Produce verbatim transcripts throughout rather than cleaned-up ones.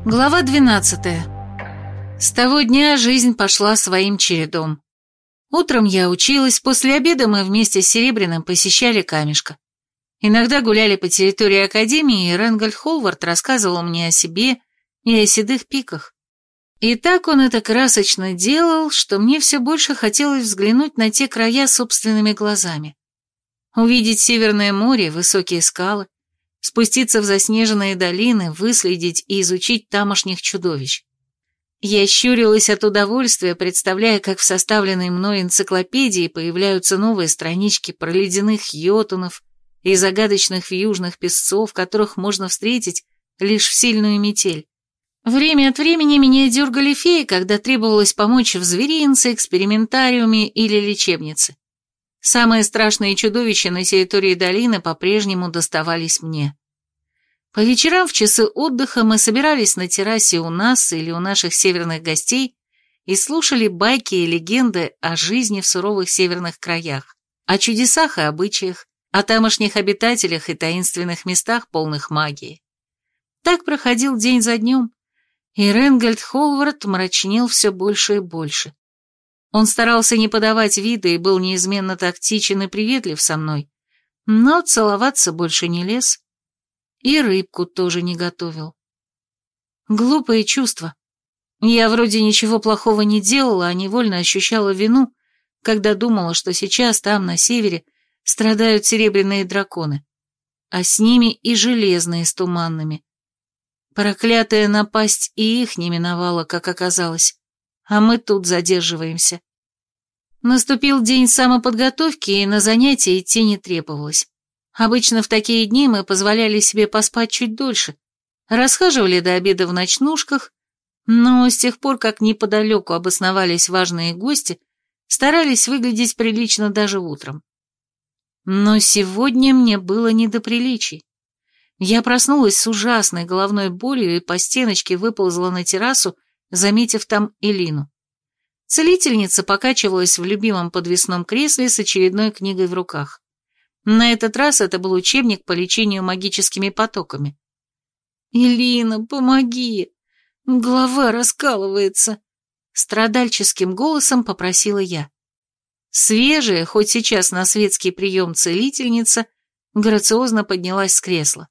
Глава двенадцатая. С того дня жизнь пошла своим чередом. Утром я училась, после обеда мы вместе с Серебряным посещали камешко. Иногда гуляли по территории академии, и Ренгольд Холвард рассказывал мне о себе и о седых пиках. И так он это красочно делал, что мне все больше хотелось взглянуть на те края собственными глазами. Увидеть Северное море, высокие скалы, спуститься в заснеженные долины, выследить и изучить тамошних чудовищ. Я щурилась от удовольствия, представляя, как в составленной мной энциклопедии появляются новые странички про ледяных йотунов и загадочных вьюжных песцов, которых можно встретить лишь в сильную метель. Время от времени меня дергали феи, когда требовалось помочь в зверинце, экспериментариуме или лечебнице. Самые страшные чудовища на территории долины по-прежнему доставались мне. По вечерам в часы отдыха мы собирались на террасе у нас или у наших северных гостей и слушали байки и легенды о жизни в суровых северных краях, о чудесах и обычаях, о тамошних обитателях и таинственных местах, полных магии. Так проходил день за днем, и Ренгольд Холвард мрачнел все больше и больше. Он старался не подавать вида и был неизменно тактичен и приветлив со мной, но целоваться больше не лез, и рыбку тоже не готовил. Глупое чувство. Я вроде ничего плохого не делала, а невольно ощущала вину, когда думала, что сейчас там, на севере, страдают серебряные драконы, а с ними и железные с туманными. Проклятая напасть и их не миновала, как оказалось, а мы тут задерживаемся. Наступил день самоподготовки, и на занятия идти не требовалось. Обычно в такие дни мы позволяли себе поспать чуть дольше, расхаживали до обеда в ночнушках, но с тех пор, как неподалеку обосновались важные гости, старались выглядеть прилично даже утром. Но сегодня мне было не до приличий. Я проснулась с ужасной головной болью и по стеночке выползла на террасу, заметив там Элину. Целительница покачивалась в любимом подвесном кресле с очередной книгой в руках. На этот раз это был учебник по лечению магическими потоками. «Элина, помоги! Голова раскалывается!» Страдальческим голосом попросила я. Свежая, хоть сейчас на светский прием целительница, грациозно поднялась с кресла.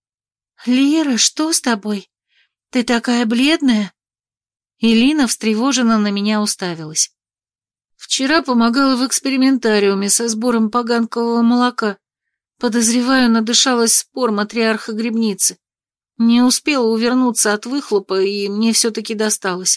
«Лера, что с тобой? Ты такая бледная?» Элина встревоженно на меня уставилась. «Вчера помогала в экспериментариуме со сбором поганкового молока. Подозреваю, надышалась спор матриарха грибницы. Не успела увернуться от выхлопа, и мне все-таки досталось».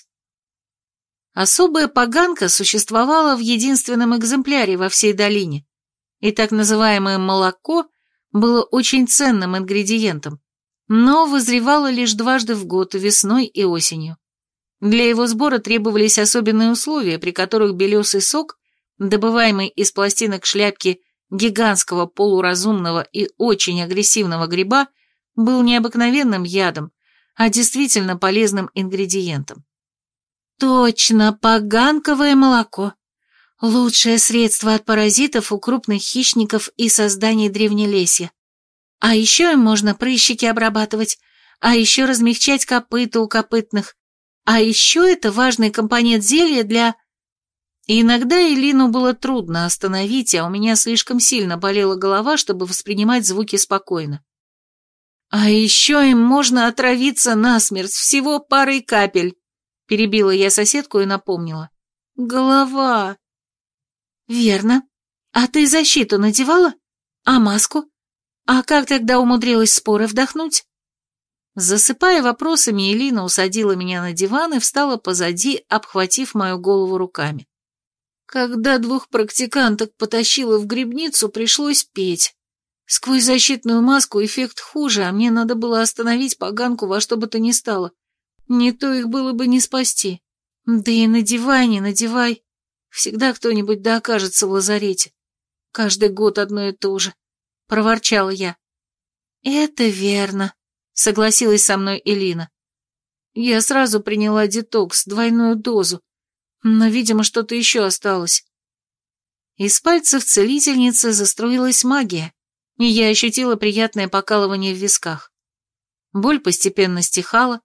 Особая поганка существовала в единственном экземпляре во всей долине, и так называемое молоко было очень ценным ингредиентом, но вызревало лишь дважды в год, весной и осенью. Для его сбора требовались особенные условия, при которых белесый сок, добываемый из пластинок шляпки гигантского полуразумного и очень агрессивного гриба, был не обыкновенным ядом, а действительно полезным ингредиентом. Точно, поганковое молоко. Лучшее средство от паразитов у крупных хищников и созданий древнелесья. А еще им можно прыщики обрабатывать, а еще размягчать копыта у копытных. А еще это важный компонент зелья для... И иногда Элину было трудно остановить, а у меня слишком сильно болела голова, чтобы воспринимать звуки спокойно. А еще им можно отравиться насмерть всего парой капель. Перебила я соседку и напомнила. Голова. Верно. А ты защиту надевала? А маску? А как тогда умудрилась споры вдохнуть? Засыпая вопросами, Элина усадила меня на диван и встала позади, обхватив мою голову руками. Когда двух практиканток потащила в грибницу, пришлось петь. Сквозь защитную маску эффект хуже, а мне надо было остановить поганку во что бы то ни стало. Не то их было бы не спасти. Да и надевай, не надевай. Всегда кто-нибудь да окажется в лазарете. Каждый год одно и то же. Проворчала я. Это верно, согласилась со мной Элина. Я сразу приняла детокс, двойную дозу, но, видимо, что-то еще осталось. Из пальцев целительницы заструилась магия, и я ощутила приятное покалывание в висках. Боль постепенно стихала,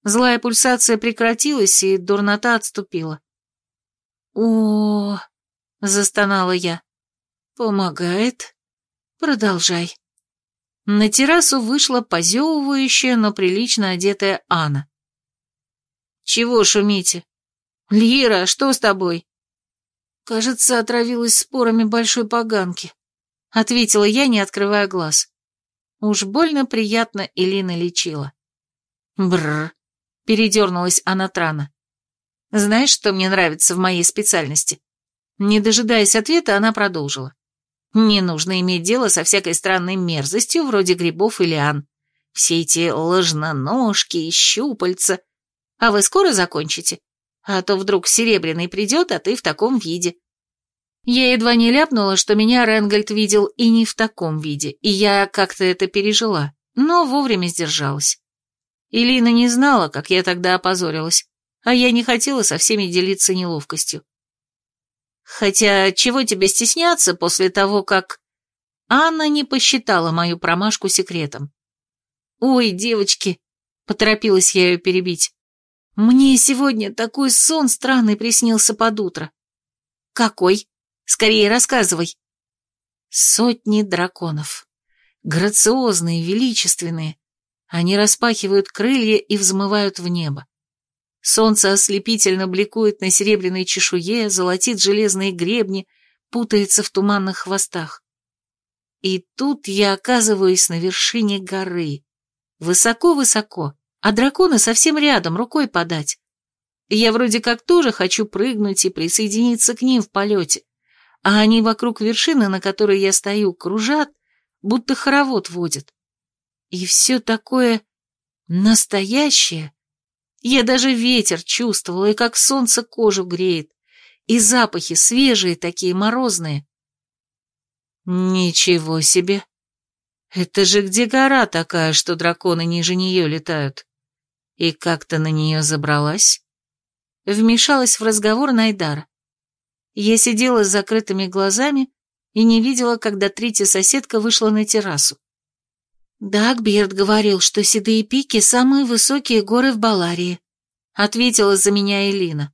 Злая пульсация прекратилась, и дурнота отступила. «О, — застонала я, — помогает. Продолжай». На террасу вышла позевывающая, но прилично одетая Анна. «Чего шумите? Лира, что с тобой?» «Кажется, отравилась спорами большой поганки», — ответила я, не открывая глаз. Уж больно приятно Элина лечила. «Бррр», — передернулась она Трана. «Знаешь, что мне нравится в моей специальности?» Не дожидаясь ответа, она продолжила. «Не нужно иметь дело со всякой странной мерзостью, вроде грибов и лиан. Все эти ложноножки и щупальца. А вы скоро закончите? А то вдруг Серебряный придет, а ты в таком виде». Я едва не ляпнула, что меня Ренгольд видел и не в таком виде, и я как-то это пережила, но вовремя сдержалась. Элина не знала, как я тогда опозорилась, а я не хотела со всеми делиться неловкостью. Хотя чего тебе стесняться после того, как... Анна не посчитала мою промашку секретом. «Ой, девочки», — поторопилась я ее перебить, — «мне сегодня такой сон странный приснился под утро». «Какой? Скорее рассказывай». Сотни драконов. Грациозные, величественные. Они распахивают крылья и взмывают в небо. Солнце ослепительно бликует на серебряной чешуе, золотит железные гребни, путается в туманных хвостах. И тут я оказываюсь на вершине горы. Высоко-высоко, а драконы совсем рядом, рукой подать. Я вроде как тоже хочу прыгнуть и присоединиться к ним в полете, а они вокруг вершины, на которой я стою, кружат, будто хоровод водят. И все такое настоящее. Я даже ветер чувствовала, и как солнце кожу греет, и запахи свежие такие, морозные. Ничего себе! Это же где гора такая, что драконы ниже нее летают? И как ты на нее забралась? Вмешалась в разговор Найдара. Я сидела с закрытыми глазами и не видела, когда третья соседка вышла на террасу. «Дагберт говорил, что седые пики — самые высокие горы в Баларии», — ответила за меня Элина.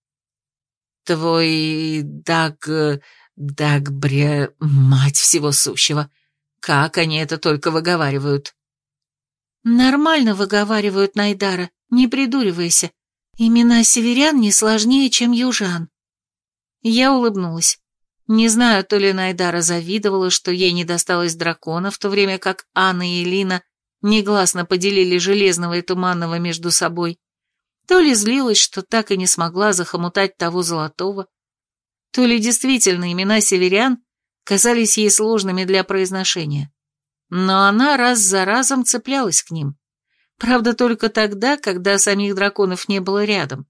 «Твой Даг... Дагбре... мать всего сущего. Как они это только выговаривают?» «Нормально выговаривают, Найдара, не придуривайся. Имена северян не сложнее, чем южан». Я улыбнулась. Не знаю, то ли Найдара завидовала, что ей не досталось дракона, в то время как Анна и Элина негласно поделили железного и туманного между собой, то ли злилась, что так и не смогла захомутать того золотого, то ли действительно имена северян казались ей сложными для произношения. Но она раз за разом цеплялась к ним. Правда, только тогда, когда самих драконов не было рядом.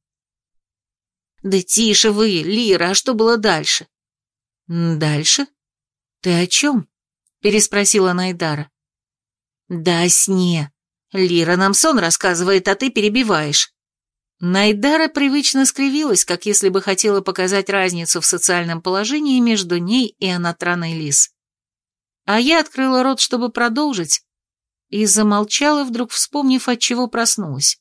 «Да тише вы, Лира, а что было дальше?» «Дальше? Ты о чем?» — переспросила Найдара. «Да о сне. Лира нам сон рассказывает, а ты перебиваешь». Найдара привычно скривилась, как если бы хотела показать разницу в социальном положении между ней и Анатраной Лис. А я открыла рот, чтобы продолжить, и замолчала, вдруг вспомнив, от чего проснулась.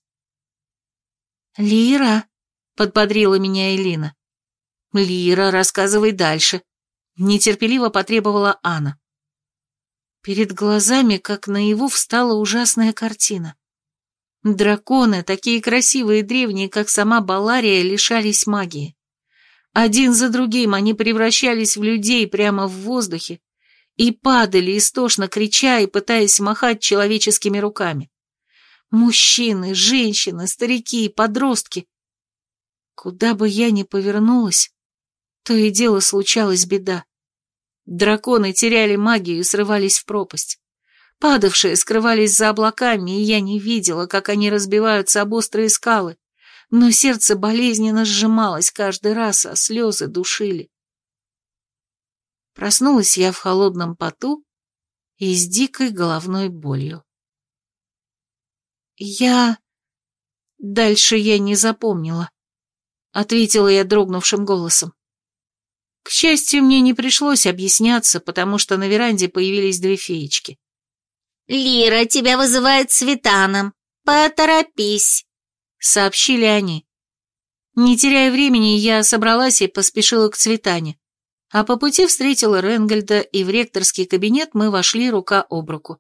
«Лира», — подбодрила меня Элина. «Лира, рассказывай дальше», — нетерпеливо потребовала Анна. Перед глазами, как наяву, встала ужасная картина. Драконы, такие красивые и древние, как сама Балария, лишались магии. Один за другим они превращались в людей прямо в воздухе и падали, истошно крича и пытаясь махать человеческими руками. Мужчины, женщины, старики, подростки. Куда бы я ни повернулась, то и дело случалась беда. Драконы теряли магию и срывались в пропасть. Падавшие скрывались за облаками, и я не видела, как они разбиваются об острые скалы, но сердце болезненно сжималось каждый раз, а слезы душили. Проснулась я в холодном поту и с дикой головной болью. «Я... Дальше я не запомнила», — ответила я дрогнувшим голосом. К счастью, мне не пришлось объясняться, потому что на веранде появились две феечки. «Лира, тебя вызывает Светана. Поторопись», сообщили они. Не теряя времени, я собралась и поспешила к Цветане, а по пути встретила Ренгольда, и в ректорский кабинет мы вошли рука об руку.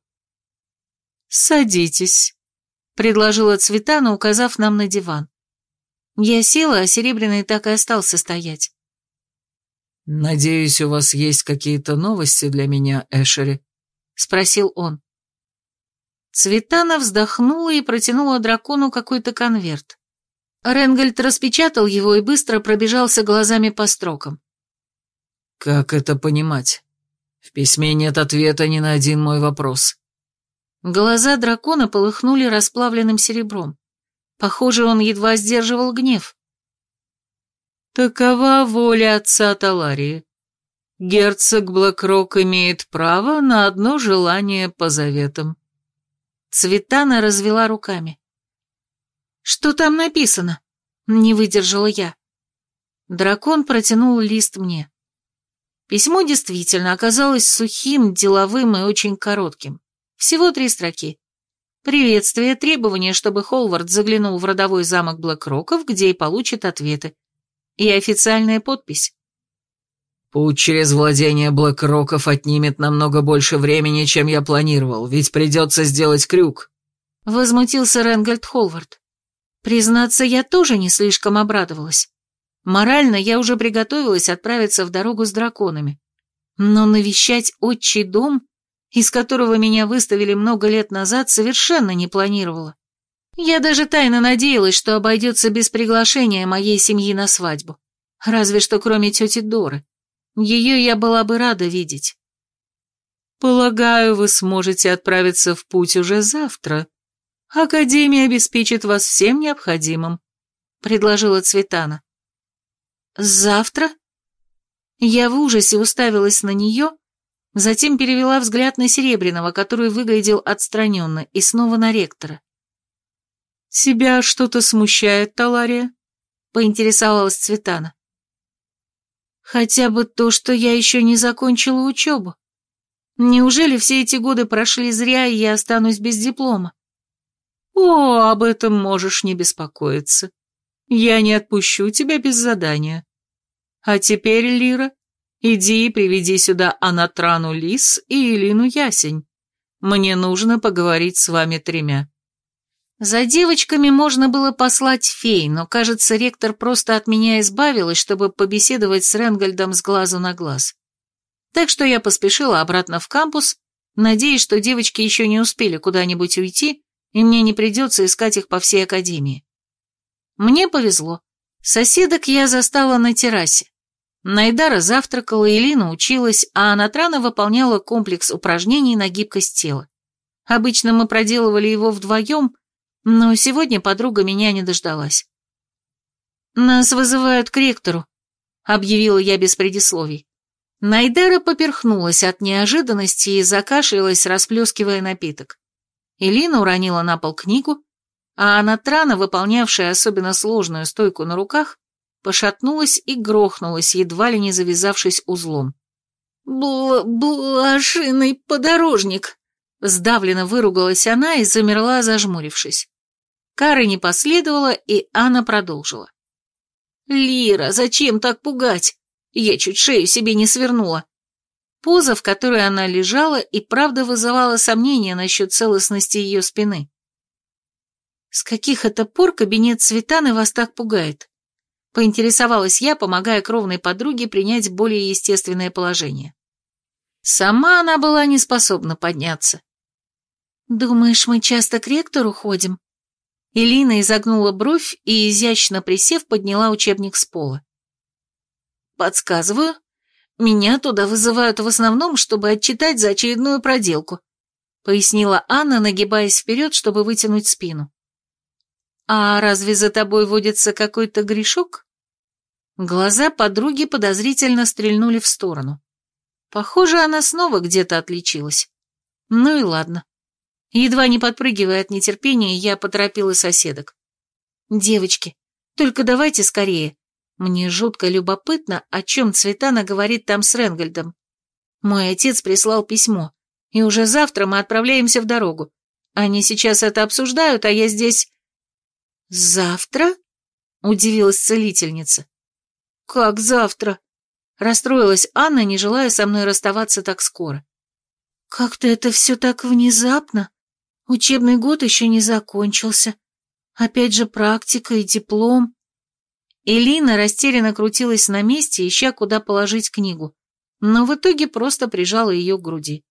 «Садитесь», — предложила Цветана, указав нам на диван. Я села, а Серебряный так и остался стоять. «Надеюсь, у вас есть какие-то новости для меня, Эшери?» — спросил он. Цветана вздохнула и протянула дракону какой-то конверт. Ренгольд распечатал его и быстро пробежался глазами по строкам. «Как это понимать? В письме нет ответа ни на один мой вопрос». Глаза дракона полыхнули расплавленным серебром. Похоже, он едва сдерживал гнев. «Такова воля отца Таларии. Герцог Блэкрок имеет право на одно желание по заветам». Цветана развела руками. «Что там написано?» — не выдержала я. Дракон протянул лист мне. Письмо действительно оказалось сухим, деловым и очень коротким. Всего три строки. Приветствие, требование, чтобы Холвард заглянул в родовой замок Блэкроков, где и получит ответы. И официальная подпись. «Путь через владение Блэкроков отнимет намного больше времени, чем я планировал, ведь придется сделать крюк», — возмутился Ренгольд Холвард. Признаться, я тоже не слишком обрадовалась. Морально я уже приготовилась отправиться в дорогу с драконами. Но навещать отчий дом, из которого меня выставили много лет назад, совершенно не планировала. Я даже тайно надеялась, что обойдется без приглашения моей семьи на свадьбу. Разве что кроме тети Доры. Ее я была бы рада видеть. «Полагаю, вы сможете отправиться в путь уже завтра. Академия обеспечит вас всем необходимым», — предложила Цветана. «Завтра?» Я в ужасе уставилась на нее, затем перевела взгляд на Серебряного, который выглядел отстраненно, и снова на ректора. «Тебя что-то смущает, Талария?» — поинтересовалась Цветана. «Хотя бы то, что я еще не закончила учебу. Неужели все эти годы прошли зря, и я останусь без диплома?» «О, об этом можешь не беспокоиться. Я не отпущу тебя без задания. А теперь, Лира, иди и приведи сюда Анатрану Лис и Элину Ясень. Мне нужно поговорить с вами тремя». За девочками можно было послать фей, но, кажется, ректор просто от меня избавилась, чтобы побеседовать с Ренгольдом с глазу на глаз. Так что я поспешила обратно в кампус, надеясь, что девочки еще не успели куда-нибудь уйти, и мне не придется искать их по всей академии. Мне повезло. Соседок я застала на террасе. Найдара завтракала, Элина училась, а Анатрана выполняла комплекс упражнений на гибкость тела. Обычно мы проделывали его вдвоем, но сегодня подруга меня не дождалась. «Нас вызывают к ректору», — объявила я без предисловий. Найдара поперхнулась от неожиданности и закашлялась, расплескивая напиток. Элина уронила на пол книгу, а Анатрана, выполнявшая особенно сложную стойку на руках, пошатнулась и грохнулась, едва ли не завязавшись узлом. «Бл- блошиный подорожник!» Сдавленно выругалась она и замерла, зажмурившись. Кары не последовало, и Анна продолжила. «Лира, зачем так пугать? Я чуть шею себе не свернула». Поза, в которой она лежала, и правда вызывала сомнения насчет целостности ее спины. «С каких это пор кабинет Цветаны вас так пугает?» Поинтересовалась я, помогая кровной подруге принять более естественное положение. Сама она была не способна подняться. «Думаешь, мы часто к ректору ходим?» Элина изогнула бровь и, изящно присев, подняла учебник с пола. «Подсказываю. Меня туда вызывают в основном, чтобы отчитать за очередную проделку», пояснила Анна, нагибаясь вперед, чтобы вытянуть спину. «А разве за тобой водится какой-то грешок?» Глаза подруги подозрительно стрельнули в сторону. Похоже, она снова где-то отличилась. Ну и ладно. Едва не подпрыгивая от нетерпения, я поторопила соседок. «Девочки, только давайте скорее. Мне жутко любопытно, о чем Цветана говорит там с Ренгольдом. Мой отец прислал письмо, и уже завтра мы отправляемся в дорогу. Они сейчас это обсуждают, а я здесь...» «Завтра?» — удивилась целительница. «Как завтра?» — расстроилась Анна, не желая со мной расставаться так скоро. «Как-то это все так внезапно. Учебный год еще не закончился. Опять же практика и диплом». Элина растерянно крутилась на месте, ища, куда положить книгу, но в итоге просто прижала ее к груди.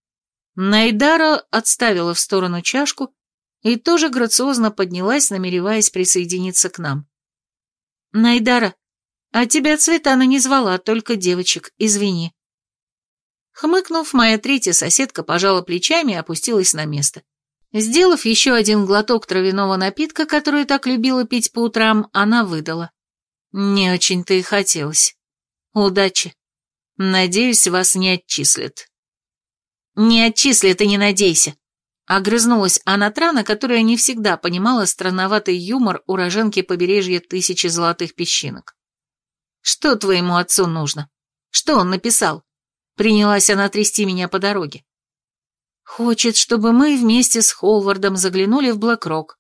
Найдара отставила в сторону чашку и тоже грациозно поднялась, намереваясь присоединиться к нам. «Найдара, а тебя Цветана не звала, только девочек, извини». Хмыкнув, моя третья соседка пожала плечами и опустилась на место. Сделав еще один глоток травяного напитка, который так любила пить по утрам, она выдала. «Не очень-то и хотелось. Удачи. Надеюсь, вас не отчислят». «Не отчислят и не надейся», — огрызнулась Анатрана, которая не всегда понимала странноватый юмор уроженки побережья Тысячи Золотых Песчинок. «Что твоему отцу нужно? Что он написал?» Принялась она трясти меня по дороге. «Хочет, чтобы мы вместе с Холвардом заглянули в Блэк-Рок».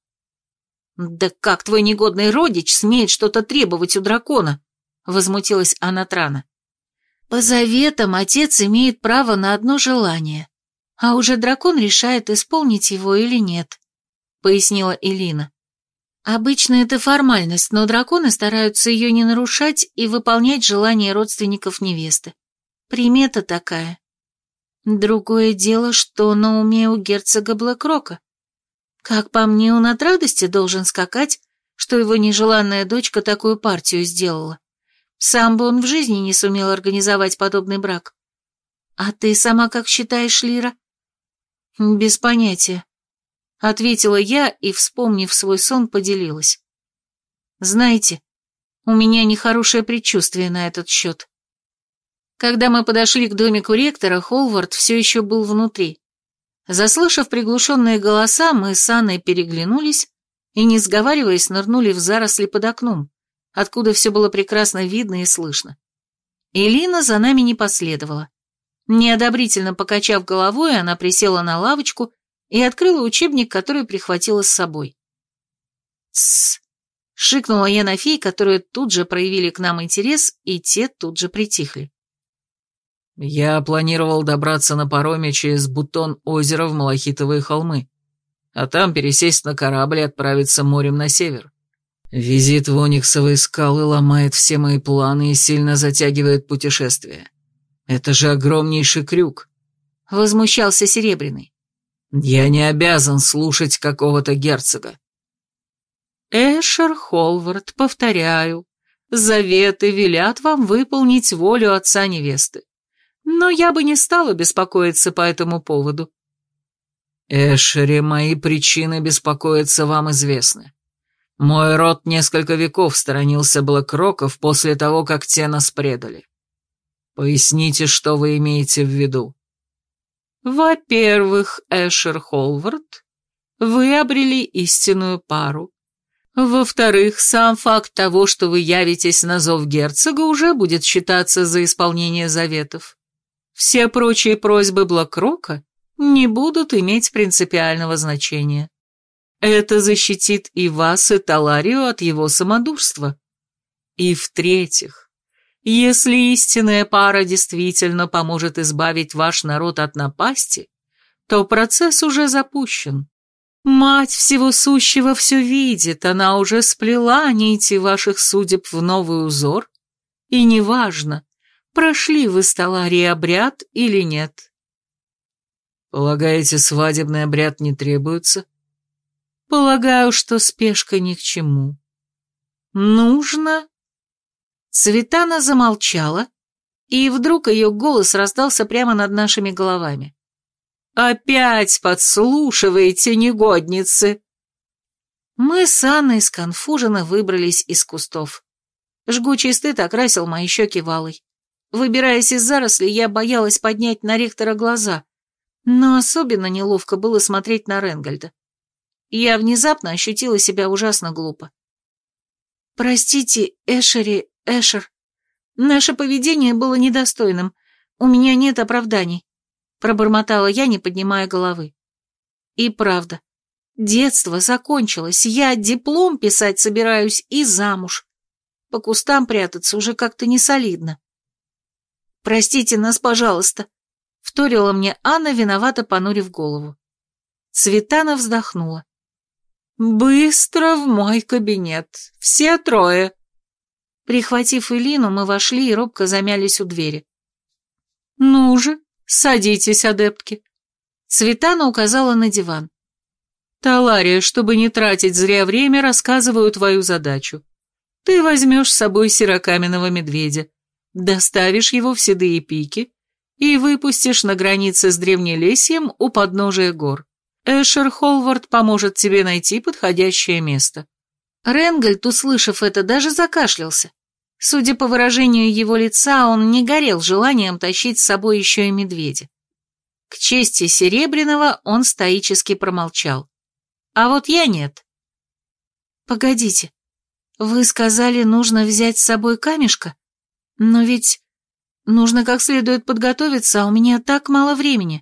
«Да как твой негодный родич смеет что-то требовать у дракона?» — возмутилась Анатрана. «По заветам отец имеет право на одно желание, а уже дракон решает, исполнить его или нет», — пояснила Элина. «Обычно это формальность, но драконы стараются ее не нарушать и выполнять желания родственников невесты. Примета такая. Другое дело, что на уме у герцога Блэк-Рока. Как по мне, он от радости должен скакать, что его нежеланная дочка такую партию сделала. Сам бы он в жизни не сумел организовать подобный брак. А ты сама как считаешь, Лира?» «Без понятия», — ответила я и, вспомнив свой сон, поделилась. «Знаете, у меня нехорошее предчувствие на этот счет». Когда мы подошли к домику ректора, Холвард все еще был внутри. Заслышав приглушенные голоса, мы с Анной переглянулись и, не сговариваясь, нырнули в заросли под окном, откуда все было прекрасно видно и слышно. Элина за нами не последовала. Неодобрительно покачав головой, она присела на лавочку и открыла учебник, который прихватила с собой. «Тссс!» — шикнула я на фей, которые тут же проявили к нам интерес, и те тут же притихли. «Я планировал добраться на пароме через Бутон озера в Малахитовые холмы, а там пересесть на корабль и отправиться морем на север. Визит в Ониксовые скалы ломает все мои планы и сильно затягивает путешествие. Это же огромнейший крюк», — возмущался Серебряный. «Я не обязан слушать какого-то герцога». «Эшер Холвард, повторяю, заветы велят вам выполнить волю отца невесты. Но я бы не стала беспокоиться по этому поводу». «Эшере, мои причины беспокоиться вам известны. Мой род несколько веков сторонился Блэк-Роков после того, как те нас предали. Поясните, что вы имеете в виду». «Во-первых, Эшер Холвард, вы обрели истинную пару. Во-вторых, сам факт того, что вы явитесь на зов герцога, уже будет считаться за исполнение заветов. Все прочие просьбы Блэк-Рока не будут иметь принципиального значения. Это защитит и вас, и Таларию от его самодурства. И в-третьих, если истинная пара действительно поможет избавить ваш народ от напасти, то процесс уже запущен. Мать всего сущего все видит, она уже сплела нити ваших судеб в новый узор, и неважно, прошли вы с Таларией обряд или нет». «Полагаете, свадебный обряд не требуется?» «Полагаю, что спешка ни к чему. Нужно...» Цветана замолчала, и вдруг ее голос раздался прямо над нашими головами. «Опять подслушиваете, негодницы!» Мы с Анной сконфуженно выбрались из кустов. Жгучий стыд окрасил мои щеки валой. Выбираясь из зарослей, я боялась поднять на ректора глаза, но особенно неловко было смотреть на Ренгальда. Я внезапно ощутила себя ужасно глупо. «Простите, Эшери, Эшер, наше поведение было недостойным, у меня нет оправданий», пробормотала я, не поднимая головы. И правда, Детство закончилось, я диплом писать собираюсь и замуж. По кустам прятаться уже как-то не солидно. «Простите нас, пожалуйста», — вторила мне Анна, виновато понурив голову. Цветана вздохнула. «Быстро в мой кабинет, все трое». Прихватив Элину, мы вошли и робко замялись у двери. «Ну же, садитесь, адептки». Цветана указала на диван. «Талария, чтобы не тратить зря время, рассказываю твою задачу. Ты возьмешь с собой серокаменного медведя, доставишь его в Седые Пики и выпустишь на границе с Древнелесьем у подножия гор. Эшер Холвард поможет тебе найти подходящее место». Ренгольд, услышав это, даже закашлялся. Судя по выражению его лица, он не горел желанием тащить с собой еще и медведя. К чести Серебряного он стоически промолчал. А вот я нет. «Погодите, вы сказали, нужно взять с собой камешка? Но ведь нужно как следует подготовиться, а у меня так мало времени».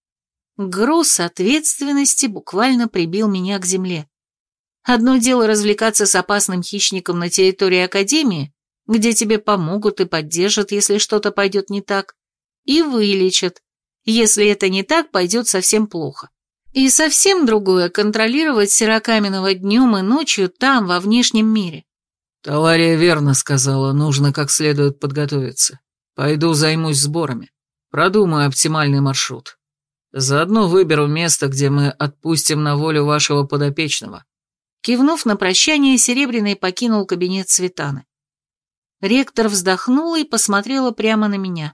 Груз ответственности буквально прибил меня к земле. Одно дело развлекаться с опасным хищником на территории Академии, где тебе помогут и поддержат, если что-то пойдет не так, и вылечат, если это не так, пойдет совсем плохо. И совсем другое — контролировать Серокаменного днем и ночью там, во внешнем мире. Талария верно сказала, нужно как следует подготовиться. Пойду займусь сборами, продумаю оптимальный маршрут. Заодно выберу место, где мы отпустим на волю вашего подопечного». Кивнув на прощание, Серебряный покинул кабинет Цветаны. Ректор вздохнула и посмотрела прямо на меня.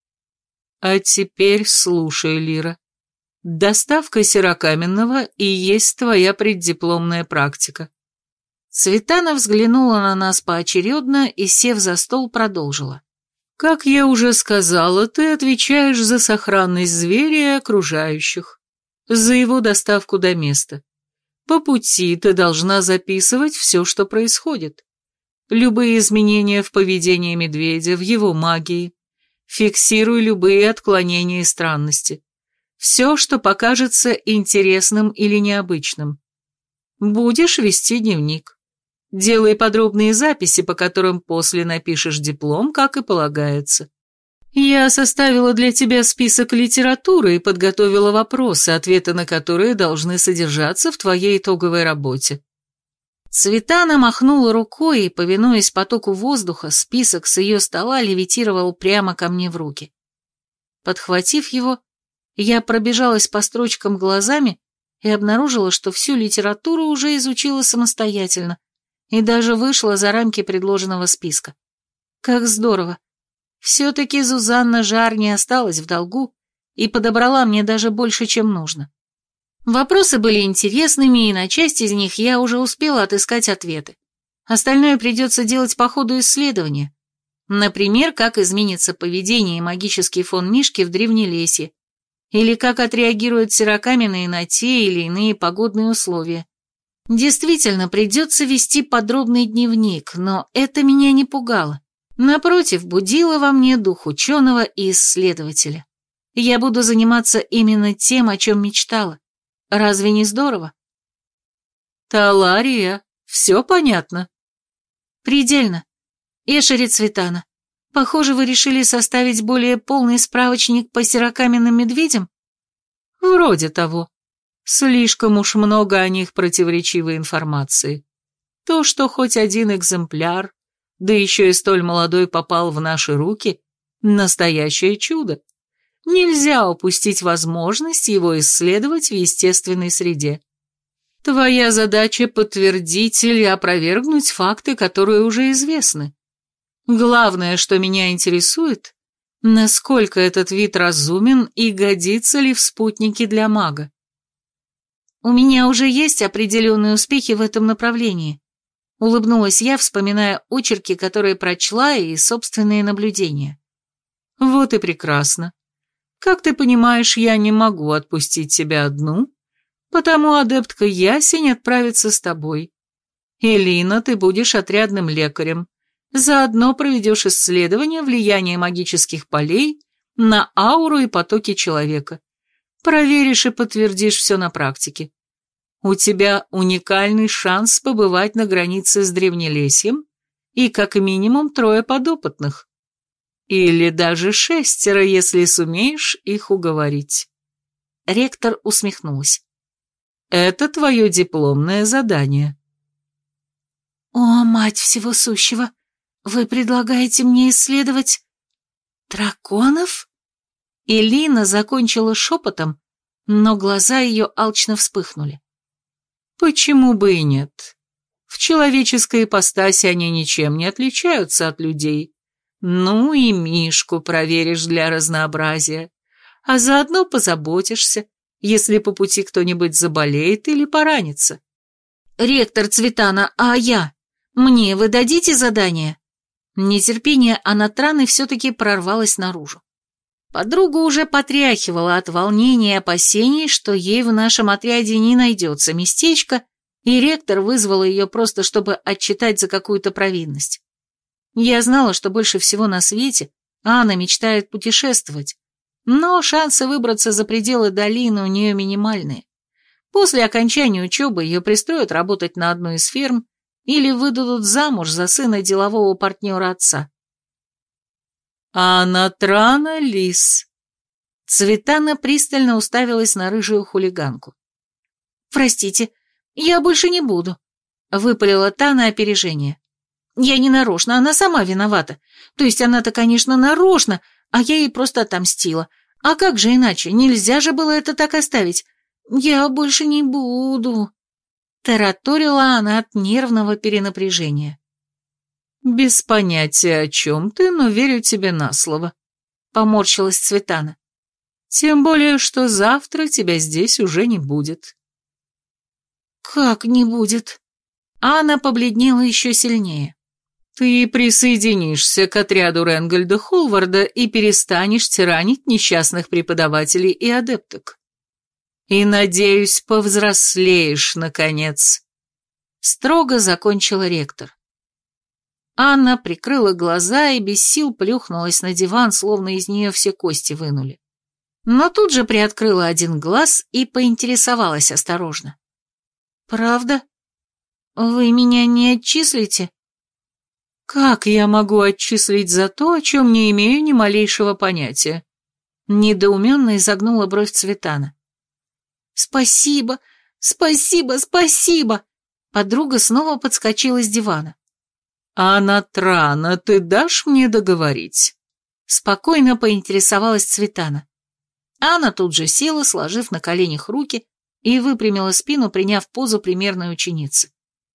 «А теперь слушай, Лира. Доставка серокаменного и есть твоя преддипломная практика». Цветана взглянула на нас поочередно и, сев за стол, продолжила. «Как я уже сказала, ты отвечаешь за сохранность зверя и окружающих, за его доставку до места. По пути ты должна записывать все, что происходит. Любые изменения в поведении медведя, в его магии. Фиксируй любые отклонения и странности. Все, что покажется интересным или необычным. Будешь вести дневник. Делай подробные записи, по которым после напишешь диплом, как и полагается. Я составила для тебя список литературы и подготовила вопросы, ответы на которые должны содержаться в твоей итоговой работе». Цветана махнула рукой, и, повинуясь потоку воздуха, список с ее стола левитировал прямо ко мне в руки. Подхватив его, я пробежалась по строчкам глазами и обнаружила, что всю литературу уже изучила самостоятельно и даже вышла за рамки предложенного списка. Как здорово! Все-таки Зузанна Жар не осталась в долгу и подобрала мне даже больше, чем нужно. Вопросы были интересными, и на часть из них я уже успела отыскать ответы. Остальное придется делать по ходу исследования. Например, как изменится поведение и магический фон Мишки в Древнелесье, или как отреагируют серокаменные на те или иные погодные условия. Действительно, придется вести подробный дневник, но это меня не пугало. Напротив, будило во мне дух ученого и исследователя. Я буду заниматься именно тем, о чем мечтала. Разве не здорово? «Талария, все понятно?» «Предельно. Эшери Цветана, похоже, вы решили составить более полный справочник по серокаменным медведям?» «Вроде того. Слишком уж много о них противоречивой информации. То, что хоть один экземпляр, да еще и столь молодой, попал в наши руки, настоящее чудо. Нельзя упустить возможность его исследовать в естественной среде. Твоя задача — подтвердить или опровергнуть факты, которые уже известны. Главное, что меня интересует, насколько этот вид разумен и годится ли в спутнике для мага. У меня уже есть определенные успехи в этом направлении», — улыбнулась я, вспоминая очерки, которые прочла, и собственные наблюдения. «Вот и прекрасно. Как ты понимаешь, я не могу отпустить тебя одну, потому адептка Ясень отправится с тобой. Элина, ты будешь отрядным лекарем, заодно проведешь исследование влияния магических полей на ауру и потоки человека. Проверишь и подтвердишь все на практике. У тебя уникальный шанс побывать на границе с Древнелесьем и как минимум трое подопытных. Или даже шестеро, если сумеешь их уговорить. Ректор усмехнулась. Это твое дипломное задание. О, мать всего сущего, вы предлагаете мне исследовать драконов? Элина закончила шепотом, но глаза ее алчно вспыхнули. Почему бы и нет? В человеческой ипостаси они ничем не отличаются от людей. Ну и Мишку проверишь для разнообразия, а заодно позаботишься, если по пути кто-нибудь заболеет или поранится. Ректор Цветана, а я? Мне вы дадите задание? Нетерпение Анатраны все-таки прорвалось наружу. Подруга уже потряхивала от волнения и опасений, что ей в нашем отряде не найдется местечко, и ректор вызвал ее просто, чтобы отчитать за какую-то провинность. Я знала, что больше всего на свете Анна мечтает путешествовать, но шансы выбраться за пределы долины у нее минимальные. После окончания учебы ее пристроят работать на одну из ферм или выдадут замуж за сына делового партнера отца. Анатрана Лис. Цветана пристально уставилась на рыжую хулиганку. «Простите, я больше не буду», — выпалила та на опережение. «Я не нарочно, она сама виновата. То есть она-то, конечно, нарочно, а я ей просто отомстила. А как же иначе? Нельзя же было это так оставить. Я больше не буду», — тараторила она от нервного перенапряжения. «Без понятия, о чем ты, но верю тебе на слово», — поморщилась Цветана. «Тем более, что завтра тебя здесь уже не будет». «Как не будет?» Анна побледнела еще сильнее. «Ты присоединишься к отряду Ренгольда Холварда и перестанешь тиранить несчастных преподавателей и адепток. И, надеюсь, повзрослеешь, наконец», — строго закончила ректор. Анна прикрыла глаза и без сил плюхнулась на диван, словно из нее все кости вынули. Но тут же приоткрыла один глаз и поинтересовалась осторожно. «Правда? Вы меня не отчислите?» «Как я могу отчислить за то, о чем не имею ни малейшего понятия?» Недоуменно изогнула бровь Цветана. «Спасибо, спасибо, спасибо!» Подруга снова подскочила с дивана. «Анатрана, ты дашь мне договорить?» Спокойно поинтересовалась Цветана. Анна тут же села, сложив на коленях руки, и выпрямила спину, приняв позу примерной ученицы.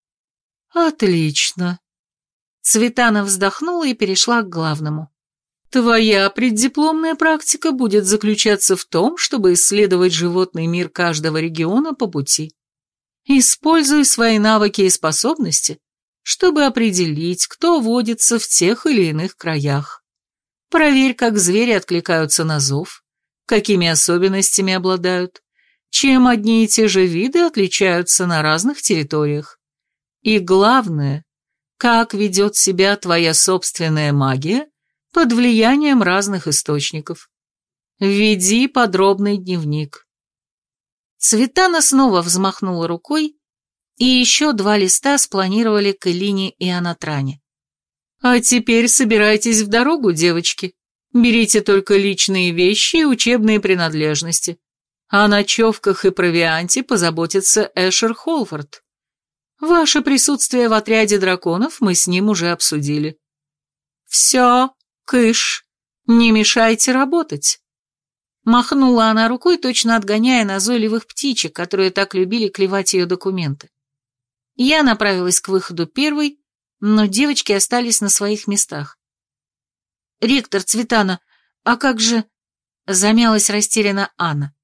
«Отлично!» Цветана вздохнула и перешла к главному. «Твоя преддипломная практика будет заключаться в том, чтобы исследовать животный мир каждого региона по пути. Используй свои навыки и способности, чтобы определить, кто водится в тех или иных краях. Проверь, как звери откликаются на зов, какими особенностями обладают, чем одни и те же виды отличаются на разных территориях. И главное, как ведет себя твоя собственная магия под влиянием разных источников. Веди подробный дневник». Цветана снова взмахнула рукой, и еще два листа спланировали к Элине и Анатране. «А теперь собирайтесь в дорогу, девочки. Берите только личные вещи и учебные принадлежности. О ночевках и провианте позаботится Эшер Холфорд. Ваше присутствие в отряде драконов мы с ним уже обсудили. Все, кыш, не мешайте работать». Махнула она рукой, точно отгоняя назойливых птичек, которые так любили клевать ее документы. Я направилась к выходу первой, но девочки остались на своих местах. «Ректор, Цветана, а как же...» — замялась растерянно Анна.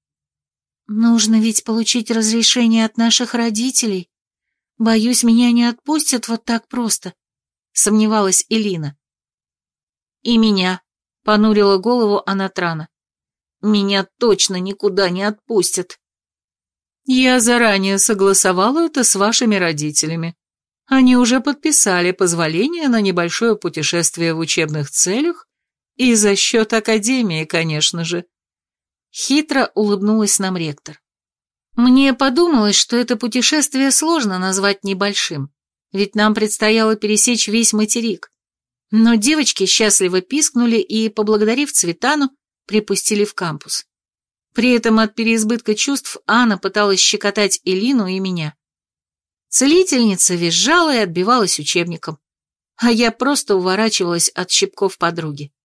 «Нужно ведь получить разрешение от наших родителей. Боюсь, меня не отпустят вот так просто», — сомневалась Элина. «И меня», — понурила голову Анатрана. «Меня точно никуда не отпустят». «Я заранее согласовала это с вашими родителями. Они уже подписали позволение на небольшое путешествие в учебных целях и за счет академии, конечно же». Хитро улыбнулась нам ректор. Мне подумалось, что это путешествие сложно назвать небольшим, ведь нам предстояло пересечь весь материк. Но девочки счастливо пискнули и, поблагодарив Цветану, припустили в кампус. При этом от переизбытка чувств Анна пыталась щекотать и Лину, и меня. Целительница визжала и отбивалась учебником, а я просто уворачивалась от щипков подруги.